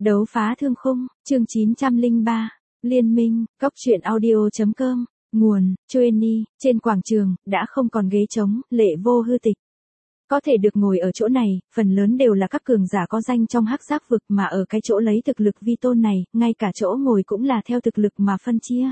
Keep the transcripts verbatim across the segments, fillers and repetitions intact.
Đấu phá thương khung, chương chín trăm lẻ ba, Liên minh, cốc truyện audio.com, nguồn, Chueni, trên quảng trường, đã không còn ghế trống, lệ vô hư tịch. Có thể được ngồi ở chỗ này, phần lớn đều là các cường giả có danh trong hắc giác vực mà ở cái chỗ lấy thực lực vi tôn này, ngay cả chỗ ngồi cũng là theo thực lực mà phân chia.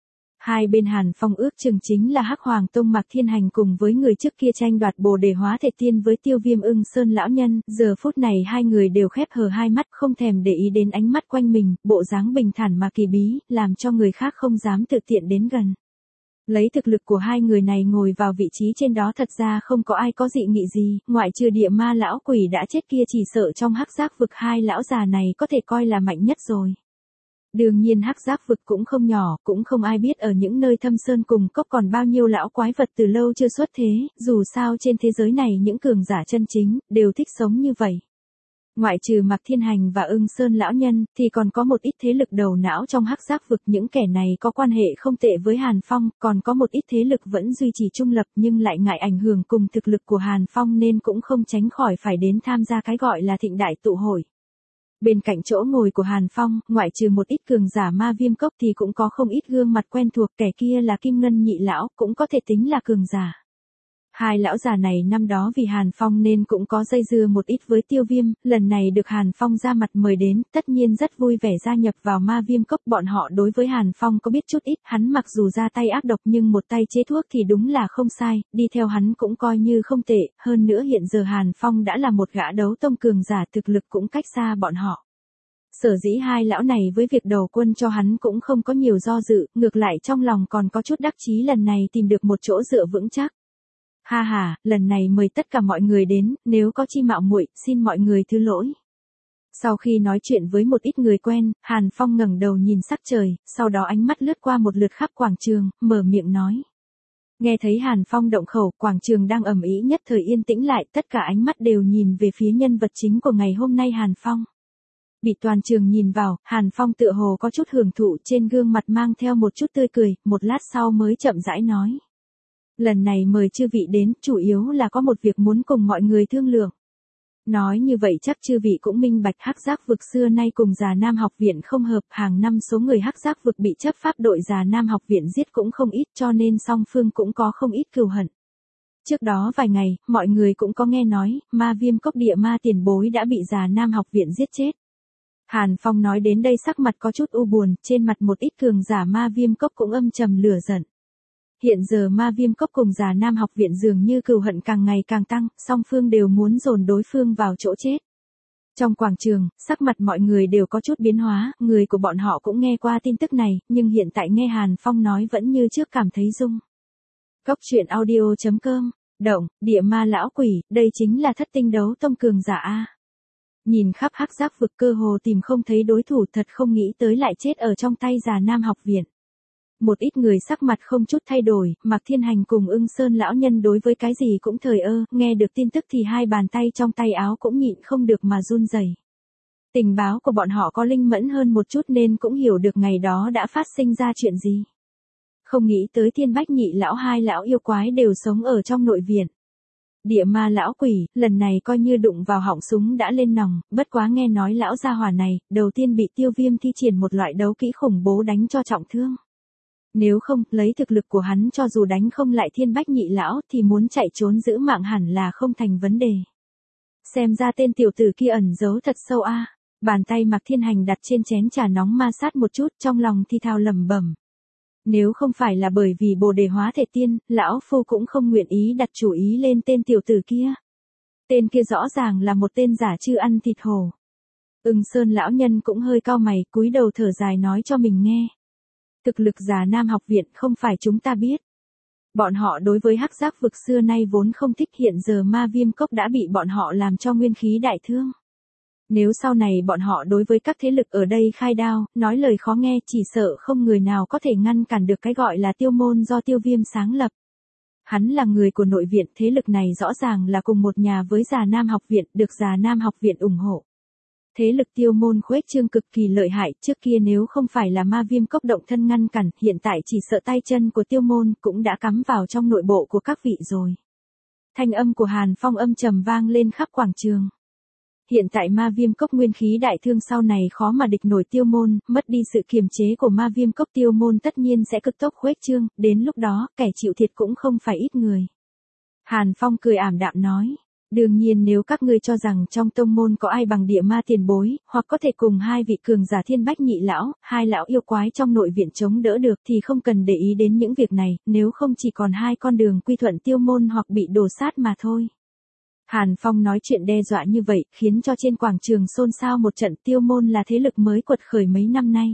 Hai bên Hàn Phong ước chừng chính là Hắc Hoàng Tông Mạc Thiên Hành cùng với người trước kia tranh đoạt Bồ Đề Hóa Thể Tiên với Tiêu Viêm Ưng Sơn lão nhân, giờ phút này hai người đều khép hờ hai mắt không thèm để ý đến ánh mắt quanh mình, bộ dáng bình thản mà kỳ bí, làm cho người khác không dám tự tiện đến gần. Lấy thực lực của hai người này ngồi vào vị trí trên đó thật ra không có ai có dị nghị gì, ngoại trừ địa ma lão quỷ đã chết kia chỉ sợ trong hắc giác vực hai lão già này có thể coi là mạnh nhất rồi. Đương nhiên hắc giác vực cũng không nhỏ, cũng không ai biết ở những nơi thâm sơn cùng cốc còn bao nhiêu lão quái vật từ lâu chưa xuất thế, dù sao trên thế giới này những cường giả chân chính, đều thích sống như vậy. Ngoại trừ Mạc Thiên Hành và Ưng Sơn lão nhân, thì còn có một ít thế lực đầu não trong hắc giác vực, những kẻ này có quan hệ không tệ với Hàn Phong, còn có một ít thế lực vẫn duy trì trung lập nhưng lại ngại ảnh hưởng cùng thực lực của Hàn Phong nên cũng không tránh khỏi phải đến tham gia cái gọi là thịnh đại tụ hội. Bên cạnh chỗ ngồi của Hàn Phong, ngoại trừ một ít cường giả ma viêm cốc thì cũng có không ít gương mặt quen thuộc, kẻ kia là Kim Ngân nhị lão, cũng có thể tính là cường giả. Hai lão già này năm đó vì Hàn Phong nên cũng có dây dưa một ít với Tiêu Viêm, lần này được Hàn Phong ra mặt mời đến, tất nhiên rất vui vẻ gia nhập vào ma viêm cốc. Bọn họ đối với Hàn Phong có biết chút ít, hắn mặc dù ra tay ác độc nhưng một tay chế thuốc thì đúng là không sai, đi theo hắn cũng coi như không tệ, hơn nữa hiện giờ Hàn Phong đã là một gã đấu tông cường giả, thực lực cũng cách xa bọn họ. Sở dĩ hai lão này với việc đầu quân cho hắn cũng không có nhiều do dự, ngược lại trong lòng còn có chút đắc chí lần này tìm được một chỗ dựa vững chắc. Ha ha, lần này mời tất cả mọi người đến, nếu có chi mạo muội, xin mọi người thứ lỗi. Sau khi nói chuyện với một ít người quen, Hàn Phong ngẩng đầu nhìn sắc trời, sau đó ánh mắt lướt qua một lượt khắp quảng trường, mở miệng nói. Nghe thấy Hàn Phong động khẩu, quảng trường đang ầm ĩ nhất thời yên tĩnh lại, tất cả ánh mắt đều nhìn về phía nhân vật chính của ngày hôm nay Hàn Phong. Bị toàn trường nhìn vào, Hàn Phong tựa hồ có chút hưởng thụ, trên gương mặt mang theo một chút tươi cười, một lát sau mới chậm rãi nói. Lần này mời chư vị đến, chủ yếu là có một việc muốn cùng mọi người thương lượng. Nói như vậy chắc chư vị cũng minh bạch hắc giác vực xưa nay cùng Già Nam học viện không hợp, hàng năm số người hắc giác vực bị chấp pháp đội Già Nam học viện giết cũng không ít, cho nên song phương cũng có không ít cừu hận. Trước đó vài ngày, mọi người cũng có nghe nói, ma viêm cốc địa ma tiền bối đã bị Già Nam học viện giết chết. Hàn Phong nói đến đây sắc mặt có chút u buồn, trên mặt một ít cường giả ma viêm cốc cũng âm trầm lửa giận. Hiện giờ ma viêm cốc cùng Già Nam học viện dường như cừu hận càng ngày càng tăng, song phương đều muốn dồn đối phương vào chỗ chết. Trong quảng trường, sắc mặt mọi người đều có chút biến hóa, người của bọn họ cũng nghe qua tin tức này, nhưng hiện tại nghe Hàn Phong nói vẫn như trước cảm thấy rung. Cốc truyện audio.com, động, địa ma lão quỷ, đây chính là thất tinh đấu tông cường giả A. Nhìn khắp hắc giác vực cơ hồ tìm không thấy đối thủ, thật không nghĩ tới lại chết ở trong tay Già Nam học viện. Một ít người sắc mặt không chút thay đổi, Mạc Thiên Hành cùng Ưng Sơn lão nhân đối với cái gì cũng thờ ơ, nghe được tin tức thì hai bàn tay trong tay áo cũng nhịn không được mà run rẩy. Tình báo của bọn họ có linh mẫn hơn một chút nên cũng hiểu được ngày đó đã phát sinh ra chuyện gì. Không nghĩ tới Thiên Bách nhị lão hai lão yêu quái đều sống ở trong nội viện. Địa ma lão quỷ, lần này coi như đụng vào họng súng đã lên nòng, bất quá nghe nói lão gia hỏa này, đầu tiên bị Tiêu Viêm thi triển một loại đấu kỹ khủng bố đánh cho trọng thương. Nếu không, lấy thực lực của hắn cho dù đánh không lại Thiên Bách nhị lão thì muốn chạy trốn giữ mạng hẳn là không thành vấn đề. Xem ra tên tiểu tử kia ẩn giấu thật sâu a. À. Bàn tay Mạc Thiên Hành đặt trên chén trà nóng ma sát một chút, trong lòng thì thào lẩm bẩm. Nếu không phải là bởi vì Bồ Đề Hóa Thể Tiên, lão phu cũng không nguyện ý đặt chủ ý lên tên tiểu tử kia. Tên kia rõ ràng là một tên giả chư ăn thịt hổ. Ưng Sơn lão nhân cũng hơi cau mày, cúi đầu thở dài nói cho mình nghe. Thực lực Già Nam học viện không phải chúng ta biết. Bọn họ đối với hắc giác vực xưa nay vốn không thích, hiện giờ ma viêm cốc đã bị bọn họ làm cho nguyên khí đại thương. Nếu sau này bọn họ đối với các thế lực ở đây khai đao, nói lời khó nghe, chỉ sợ không người nào có thể ngăn cản được cái gọi là Tiêu môn do Tiêu Viêm sáng lập. Hắn là người của nội viện, thế lực này rõ ràng là cùng một nhà với Già Nam học viện, được Già Nam học viện ủng hộ. Thế lực Tiêu môn khuếch trương cực kỳ lợi hại, trước kia nếu không phải là ma viêm cốc động thân ngăn cản, hiện tại chỉ sợ tay chân của Tiêu môn cũng đã cắm vào trong nội bộ của các vị rồi. Thanh âm của Hàn Phong âm trầm vang lên khắp quảng trường. hiện tại ma viêm cốc nguyên khí đại thương sau này khó mà địch nổi tiêu môn, mất đi sự kiềm chế của ma viêm cốc tiêu môn tất nhiên sẽ cực tốc khuếch trương, đến lúc đó, kẻ chịu thiệt cũng không phải ít người. Hàn Phong cười ảm đạm nói. Đương nhiên nếu các ngươi cho rằng trong tông môn có ai bằng địa ma tiền bối, hoặc có thể cùng hai vị cường giả thiên bách nhị lão, hai lão yêu quái trong nội viện chống đỡ được thì không cần để ý đến những việc này, nếu không chỉ còn hai con đường quy thuận tiêu môn hoặc bị đổ sát mà thôi. Hàn Phong nói chuyện đe dọa như vậy, khiến cho trên quảng trường xôn xao một trận. Tiêu môn là thế lực mới quật khởi mấy năm nay.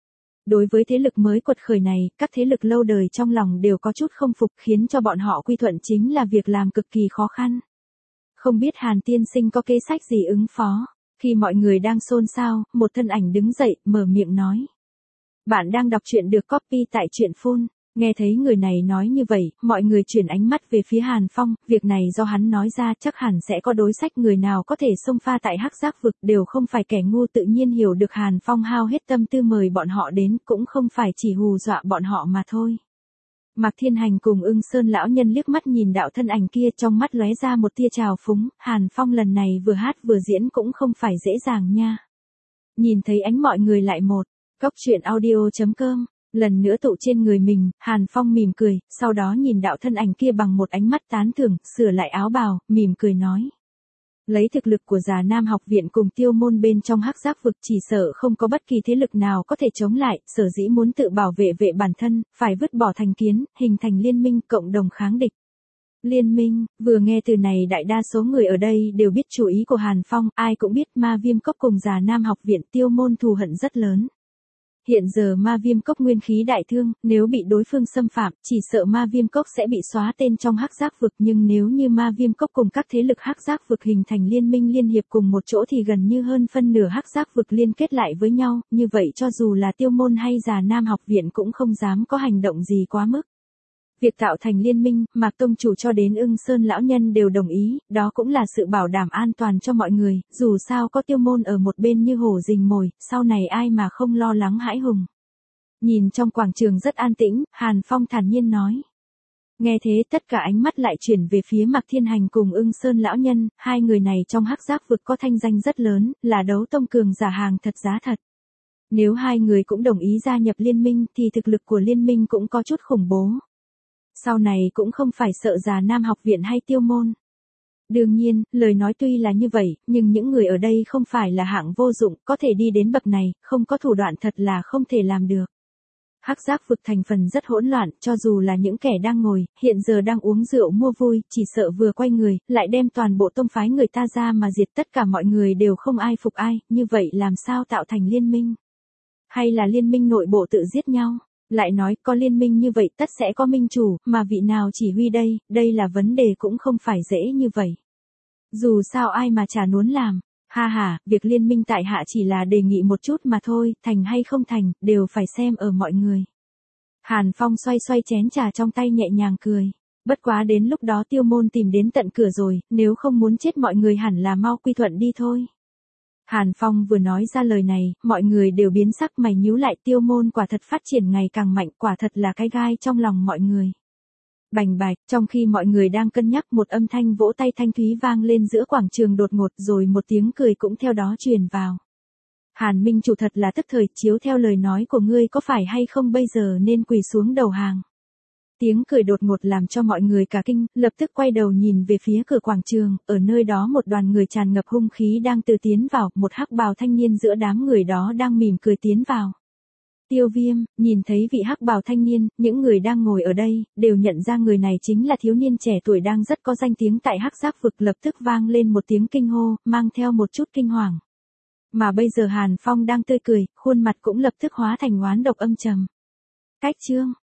Đối với thế lực mới quật khởi này, các thế lực lâu đời trong lòng đều có chút không phục, khiến cho bọn họ quy thuận chính là việc làm cực kỳ khó khăn. Không biết Hàn tiên sinh có kế sách gì ứng phó. Khi mọi người đang xôn xao, một thân ảnh đứng dậy, mở miệng nói. Bạn đang đọc truyện được copy tại truyện phun. Nghe thấy người này nói như vậy, mọi người chuyển ánh mắt về phía Hàn Phong, việc này do hắn nói ra chắc hẳn sẽ có đối sách, người nào có thể xông pha tại hắc giác vực đều không phải kẻ ngu, tự nhiên hiểu được Hàn Phong hao hết tâm tư mời bọn họ đến, cũng không phải chỉ hù dọa bọn họ mà thôi. Mạc Thiên Hành cùng Ưng Sơn lão nhân liếc mắt nhìn đạo thân ảnh kia, trong mắt lóe ra một tia trào phúng, Hàn Phong lần này vừa hát vừa diễn cũng không phải dễ dàng nha. Nhìn thấy ánh mọi người lại một, góc truyện audio chấm com, lần nữa tụ trên người mình, Hàn Phong mỉm cười, sau đó nhìn đạo thân ảnh kia bằng một ánh mắt tán thưởng, sửa lại áo bào, mỉm cười nói. Lấy thực lực của Già Nam học viện cùng tiêu môn bên trong hắc giác vực chỉ sợ không có bất kỳ thế lực nào có thể chống lại, sở dĩ muốn tự bảo vệ vệ bản thân, phải vứt bỏ thành kiến, hình thành liên minh cộng đồng kháng địch. Liên minh, vừa nghe từ này đại đa số người ở đây đều biết chủ ý của Hàn Phong, ai cũng biết ma viêm cốc cùng Già Nam học viện tiêu môn thù hận rất lớn. Hiện giờ ma viêm cốc nguyên khí đại thương, nếu bị đối phương xâm phạm, chỉ sợ ma viêm cốc sẽ bị xóa tên trong hắc giác vực, nhưng nếu như ma viêm cốc cùng các thế lực hắc giác vực hình thành liên minh liên hiệp cùng một chỗ thì gần như hơn phân nửa hắc giác vực liên kết lại với nhau, như vậy cho dù là tiêu môn hay Già Nam học viện cũng không dám có hành động gì quá mức. Việc tạo thành liên minh, Mạc Tông chủ cho đến Ưng Sơn lão nhân đều đồng ý, đó cũng là sự bảo đảm an toàn cho mọi người, dù sao có tiêu môn ở một bên như hổ rình mồi, sau này ai mà không lo lắng hãi hùng. Nhìn trong quảng trường rất an tĩnh, Hàn Phong thản nhiên nói. Nghe thế tất cả ánh mắt lại chuyển về phía Mạc Thiên Hành cùng Ưng Sơn lão nhân, hai người này trong hắc giác vực có thanh danh rất lớn, là đấu tông cường giả hàng thật giá thật. Nếu hai người cũng đồng ý gia nhập liên minh thì thực lực của liên minh cũng có chút khủng bố. Sau này cũng không phải sợ Già Nam học viện hay tiêu môn. Đương nhiên, lời nói tuy là như vậy, nhưng những người ở đây không phải là hạng vô dụng, có thể đi đến bậc này, không có thủ đoạn thật là không thể làm được. Hắc giác vực thành phần rất hỗn loạn, cho dù là những kẻ đang ngồi, hiện giờ đang uống rượu mua vui, chỉ sợ vừa quay người, lại đem toàn bộ tông phái người ta ra mà diệt, tất cả mọi người đều không ai phục ai, như vậy làm sao tạo thành liên minh? Hay là liên minh nội bộ tự giết nhau? Lại nói, có liên minh như vậy tất sẽ có minh chủ, mà vị nào chỉ huy đây, đây là vấn đề cũng không phải dễ như vậy. Dù sao ai mà chả muốn làm, ha ha, việc liên minh tại hạ chỉ là đề nghị một chút mà thôi, thành hay không thành, đều phải xem ở mọi người. Hàn Phong xoay xoay chén trà trong tay nhẹ nhàng cười. Bất quá đến lúc đó tiêu môn tìm đến tận cửa rồi, nếu không muốn chết mọi người hẳn là mau quy thuận đi thôi. Hàn Phong vừa nói ra lời này, mọi người đều biến sắc, mày nhíu lại, tiêu môn quả thật phát triển ngày càng mạnh, quả thật là cái gai trong lòng mọi người. Bành bạch, trong khi mọi người đang cân nhắc, một âm thanh vỗ tay thanh thúy vang lên giữa quảng trường đột ngột, rồi một tiếng cười cũng theo đó truyền vào. Hàn Minh chủ thật là tức thời, chiếu theo lời nói của ngươi có phải hay không bây giờ nên quỳ xuống đầu hàng. Tiếng cười đột ngột làm cho mọi người cả kinh, lập tức quay đầu nhìn về phía cửa quảng trường, ở nơi đó một đoàn người tràn ngập hung khí đang từ tiến vào, một hắc bào thanh niên giữa đám người đó đang mỉm cười tiến vào. Tiêu Viêm, nhìn thấy vị hắc bào thanh niên, những người đang ngồi ở đây, đều nhận ra người này chính là thiếu niên trẻ tuổi đang rất có danh tiếng tại hắc giác vực, lập tức vang lên một tiếng kinh hô, mang theo một chút kinh hoàng. Mà bây giờ Hàn Phong đang tươi cười, khuôn mặt cũng lập tức hóa thành oán độc âm trầm. Cách chương